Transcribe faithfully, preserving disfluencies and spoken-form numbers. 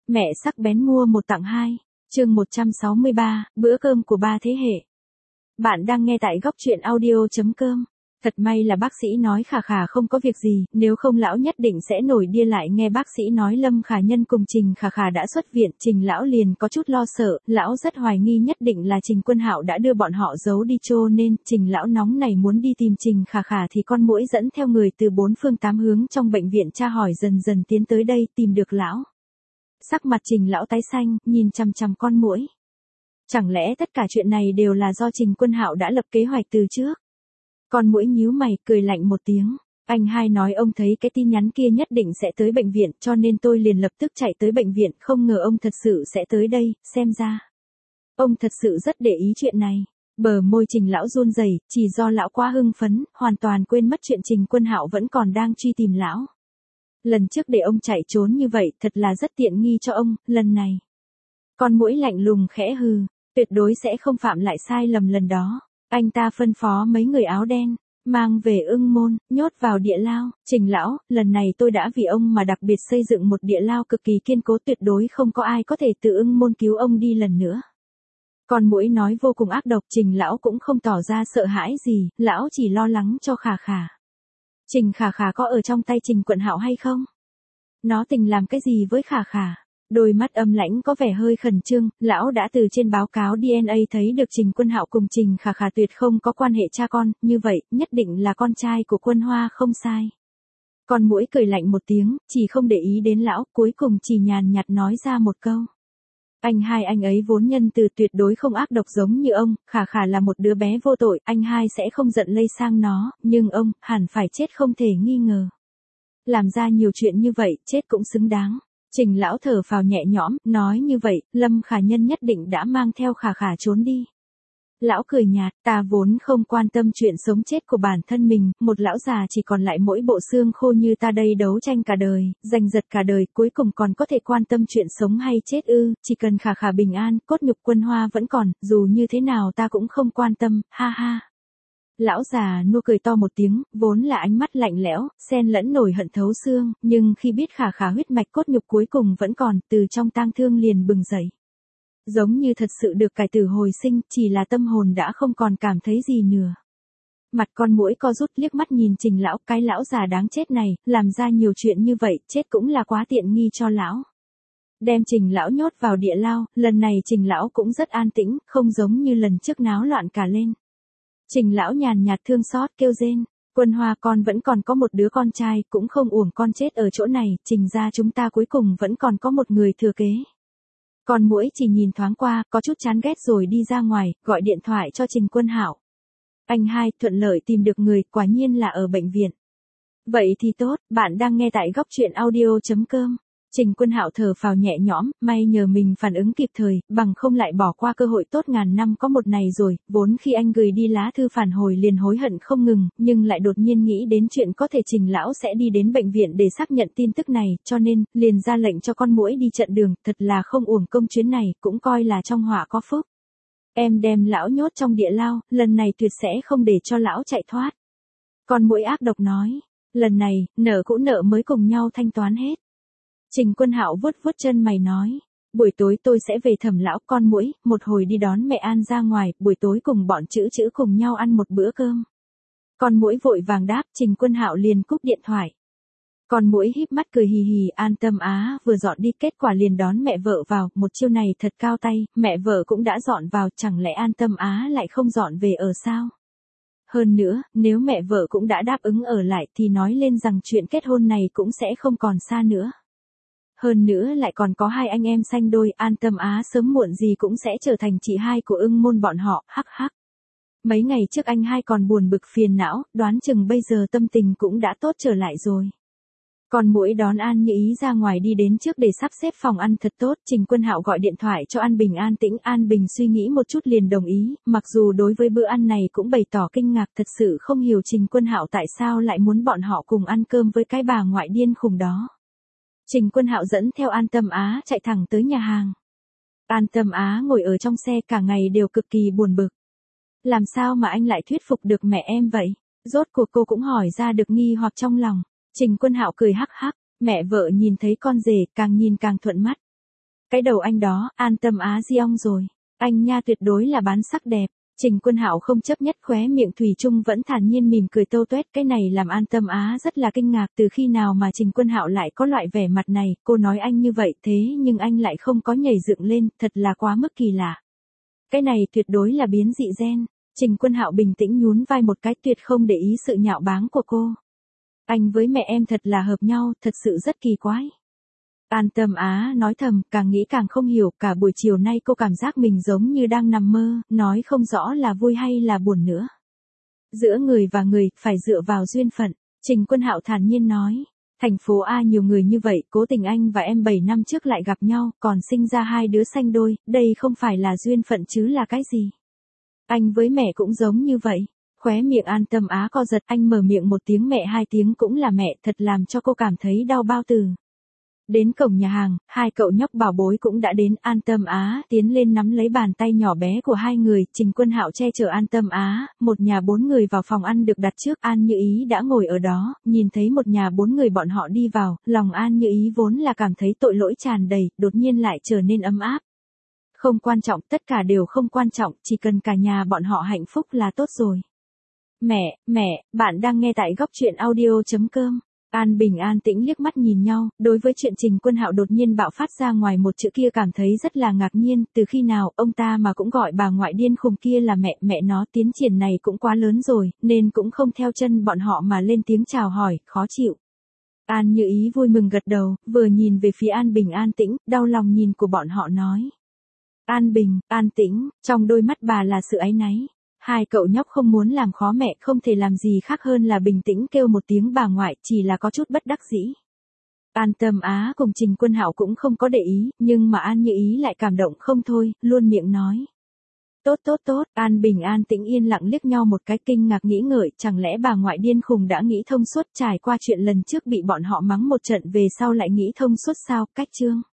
Mẹ sắc bén mua một tặng hai, chương một trăm sáu mươi ba, bữa cơm của ba thế hệ. Bạn đang nghe tại góc truyện audio.com. Thật may là bác sĩ nói Khả Khả không có việc gì, nếu không lão nhất định sẽ nổi điên lại nghe bác sĩ nói Lâm Khả Nhân cùng Trình Khả Khả đã xuất viện. Trình lão liền có chút lo sợ, lão rất hoài nghi nhất định là Trình Quân Hạo đã đưa bọn họ giấu đi cho nên Trình lão nóng này muốn đi tìm Trình Khả Khả thì con muỗi dẫn theo người từ bốn phương tám hướng trong bệnh viện tra hỏi dần dần tiến tới đây tìm được lão. Sắc mặt Trình lão tái xanh, nhìn chằm chằm con muỗi. Chẳng lẽ tất cả chuyện này đều là do Trình Quân Hạo đã lập kế hoạch từ trước? Con muỗi nhíu mày, cười lạnh một tiếng. Anh hai nói ông thấy cái tin nhắn kia nhất định sẽ tới bệnh viện, cho nên tôi liền lập tức chạy tới bệnh viện, không ngờ ông thật sự sẽ tới đây, xem ra. Ông thật sự rất để ý chuyện này. Bờ môi Trình lão run rẩy, chỉ do lão quá hưng phấn, hoàn toàn quên mất chuyện Trình Quân Hạo vẫn còn đang truy tìm lão. Lần trước để ông chạy trốn như vậy, thật là rất tiện nghi cho ông, lần này. Con muỗi lạnh lùng khẽ hừ, tuyệt đối sẽ không phạm lại sai lầm lần đó. Anh ta phân phó mấy người áo đen, mang về Ưng Môn, nhốt vào địa lao. Trình lão, lần này tôi đã vì ông mà đặc biệt xây dựng một địa lao cực kỳ kiên cố, tuyệt đối không có ai có thể từ Ưng Môn cứu ông đi lần nữa. Con muỗi nói vô cùng ác độc, Trình lão cũng không tỏ ra sợ hãi gì, lão chỉ lo lắng cho Khả Khả. Trình Khả Khả có ở trong tay Trình Quân Hạo hay không? Nó tình làm cái gì với Khả Khả? Đôi mắt âm lãnh có vẻ hơi khẩn trương, lão đã từ trên báo cáo đê en a thấy được Trình Quân Hạo cùng Trình Khả Khả tuyệt không có quan hệ cha con, như vậy, nhất định là con trai của Quân Hoa không sai. Con muỗi cười lạnh một tiếng, chỉ không để ý đến lão, cuối cùng chỉ nhàn nhạt nói ra một câu. Anh hai anh ấy vốn nhân từ tuyệt đối không ác độc giống như ông, Khả Khả là một đứa bé vô tội, anh hai sẽ không giận lây sang nó, nhưng ông, hẳn phải chết không thể nghi ngờ. Làm ra nhiều chuyện như vậy, chết cũng xứng đáng. Trình lão thở phào nhẹ nhõm, nói như vậy, Lâm Khả Nhân nhất định đã mang theo Khả Khả trốn đi. Lão cười nhạt, ta vốn không quan tâm chuyện sống chết của bản thân mình, một lão già chỉ còn lại mỗi bộ xương khô như ta đây đấu tranh cả đời, giành giật cả đời, cuối cùng còn có thể quan tâm chuyện sống hay chết ư, chỉ cần Khả Khả bình an, cốt nhục Quân Hoa vẫn còn, dù như thế nào ta cũng không quan tâm, ha ha. Lão già nua cười to một tiếng, vốn là ánh mắt lạnh lẽo, xen lẫn nổi hận thấu xương, nhưng khi biết Khả Khả huyết mạch cốt nhục cuối cùng vẫn còn, từ trong tang thương liền bừng dậy. Giống như thật sự được cải tử hồi sinh, chỉ là tâm hồn đã không còn cảm thấy gì nữa. Mặt con muỗi co rút, liếc mắt nhìn Trình lão, cái lão già đáng chết này, làm ra nhiều chuyện như vậy, chết cũng là quá tiện nghi cho lão. Đem Trình lão nhốt vào địa lao, lần này Trình lão cũng rất an tĩnh, không giống như lần trước náo loạn cả lên. Trình lão nhàn nhạt thương xót kêu rên, Quân Hoa con vẫn còn có một đứa con trai, cũng không uổng con chết ở chỗ này, Trình gia chúng ta cuối cùng vẫn còn có một người thừa kế. Con muỗi chỉ nhìn thoáng qua, có chút chán ghét rồi đi ra ngoài, gọi điện thoại cho Trình Quân Hạo. Anh hai, thuận lợi tìm được người, quả nhiên là ở bệnh viện. Vậy thì tốt, bạn đang nghe tại góc truyện audio.com. Trình Quân Hạo thở phào nhẹ nhõm, may nhờ mình phản ứng kịp thời, bằng không lại bỏ qua cơ hội tốt ngàn năm có một này rồi, vốn khi anh gửi đi lá thư phản hồi liền hối hận không ngừng, nhưng lại đột nhiên nghĩ đến chuyện có thể Trình lão sẽ đi đến bệnh viện để xác nhận tin tức này, cho nên, liền ra lệnh cho con muỗi đi chặn đường, thật là không uổng công chuyến này, cũng coi là trong họa có phúc. Em đem lão nhốt trong địa lao, lần này tuyệt sẽ không để cho lão chạy thoát. Con muỗi ác độc nói, lần này, nợ cũ nợ mới cùng nhau thanh toán hết. Trình Quân Hạo vuốt vuốt chân mày nói, buổi tối tôi sẽ về Thẩm lão, con muỗi, một hồi đi đón mẹ An ra ngoài, buổi tối cùng bọn chữ chữ cùng nhau ăn một bữa cơm. Con muỗi vội vàng đáp, Trình Quân Hạo liền cúp điện thoại. Con muỗi híp mắt cười hì hì, An Tâm Á vừa dọn đi, kết quả liền đón mẹ vợ vào, một chiêu này thật cao tay, mẹ vợ cũng đã dọn vào, chẳng lẽ An Tâm Á lại không dọn về ở sao? Hơn nữa, nếu mẹ vợ cũng đã đáp ứng ở lại thì nói lên rằng chuyện kết hôn này cũng sẽ không còn xa nữa. Hơn nữa lại còn có hai anh em sanh đôi, An Tâm Á sớm muộn gì cũng sẽ trở thành chị hai của Ưng Môn bọn họ, hắc hắc. Mấy ngày trước anh hai còn buồn bực phiền não, đoán chừng bây giờ tâm tình cũng đã tốt trở lại rồi. Còn muỗi đón An Như Ý ra ngoài đi đến trước để sắp xếp phòng ăn thật tốt, Trình Quân Hạo gọi điện thoại cho An Bình an tĩnh, An Bình suy nghĩ một chút liền đồng ý, mặc dù đối với bữa ăn này cũng bày tỏ kinh ngạc, thật sự không hiểu Trình Quân Hạo tại sao lại muốn bọn họ cùng ăn cơm với cái bà ngoại điên khùng đó. Trình Quân Hạo dẫn theo An Tâm Á chạy thẳng tới nhà hàng. An Tâm Á ngồi ở trong xe cả ngày đều cực kỳ buồn bực. Làm sao mà anh lại thuyết phục được mẹ em vậy? Rốt cuộc cô cũng hỏi ra được nghi hoặc trong lòng. Trình Quân Hạo cười hắc hắc, mẹ vợ nhìn thấy con rể càng nhìn càng thuận mắt. Cái đầu anh đó, An Tâm Á di ong rồi. Anh nha tuyệt đối là bán sắc đẹp. Trình Quân Hạo không chấp nhất khóe miệng thủy chung vẫn thản nhiên mỉm cười tâu tuét, cái này làm An Tâm Á rất là kinh ngạc, từ khi nào mà Trình Quân Hạo lại có loại vẻ mặt này, cô nói anh như vậy thế nhưng anh lại không có nhảy dựng lên, thật là quá mức kỳ lạ. Cái này tuyệt đối là biến dị gen. Trình Quân Hạo bình tĩnh nhún vai một cái, tuyệt không để ý sự nhạo báng của cô. Anh với mẹ em thật là hợp nhau, thật sự rất kỳ quái. An Tâm Á nói thầm, càng nghĩ càng không hiểu, cả buổi chiều nay cô cảm giác mình giống như đang nằm mơ, nói không rõ là vui hay là buồn nữa. Giữa người và người, phải dựa vào duyên phận, Trình Quân Hạo thản nhiên nói. Thành phố A nhiều người như vậy, cố tình anh và em bảy năm trước lại gặp nhau, còn sinh ra hai đứa sanh đôi, đây không phải là duyên phận chứ là cái gì. Anh với mẹ cũng giống như vậy. Khóe miệng An Tâm Á co giật, anh mở miệng một tiếng mẹ hai tiếng cũng là mẹ, thật làm cho cô cảm thấy đau bao tử. Đến cổng nhà hàng, hai cậu nhóc bảo bối cũng đã đến, An Tâm Á tiến lên nắm lấy bàn tay nhỏ bé của hai người, Trình Quân Hạo che chở An Tâm Á, một nhà bốn người vào phòng ăn được đặt trước, An Như Ý đã ngồi ở đó, nhìn thấy một nhà bốn người bọn họ đi vào, lòng An Như Ý vốn là cảm thấy tội lỗi tràn đầy, đột nhiên lại trở nên ấm áp. Không quan trọng, tất cả đều không quan trọng, chỉ cần cả nhà bọn họ hạnh phúc là tốt rồi. Mẹ, mẹ, bạn đang nghe tại góc truyện audio chấm com. An Bình an tĩnh liếc mắt nhìn nhau, đối với chuyện Trình Quân Hạo đột nhiên bạo phát ra ngoài một chữ kia cảm thấy rất là ngạc nhiên, từ khi nào ông ta mà cũng gọi bà ngoại điên khùng kia là mẹ, mẹ nó tiến triển này cũng quá lớn rồi, nên cũng không theo chân bọn họ mà lên tiếng chào hỏi, khó chịu. An Như Ý vui mừng gật đầu, vừa nhìn về phía An Bình an tĩnh, đau lòng nhìn của bọn họ nói. An Bình, an tĩnh, trong đôi mắt bà là sự áy náy. Hai cậu nhóc không muốn làm khó mẹ, không thể làm gì khác hơn là bình tĩnh kêu một tiếng bà ngoại, chỉ là có chút bất đắc dĩ. An Tâm Á cùng Trình Quân Hạo cũng không có để ý, nhưng mà An Như Ý lại cảm động không thôi, luôn miệng nói. Tốt tốt tốt, An Bình an tĩnh yên lặng liếc nhau một cái kinh ngạc nghĩ ngợi, chẳng lẽ bà ngoại điên khùng đã nghĩ thông suốt trải qua chuyện lần trước bị bọn họ mắng một trận về sau lại nghĩ thông suốt sao, cách chương.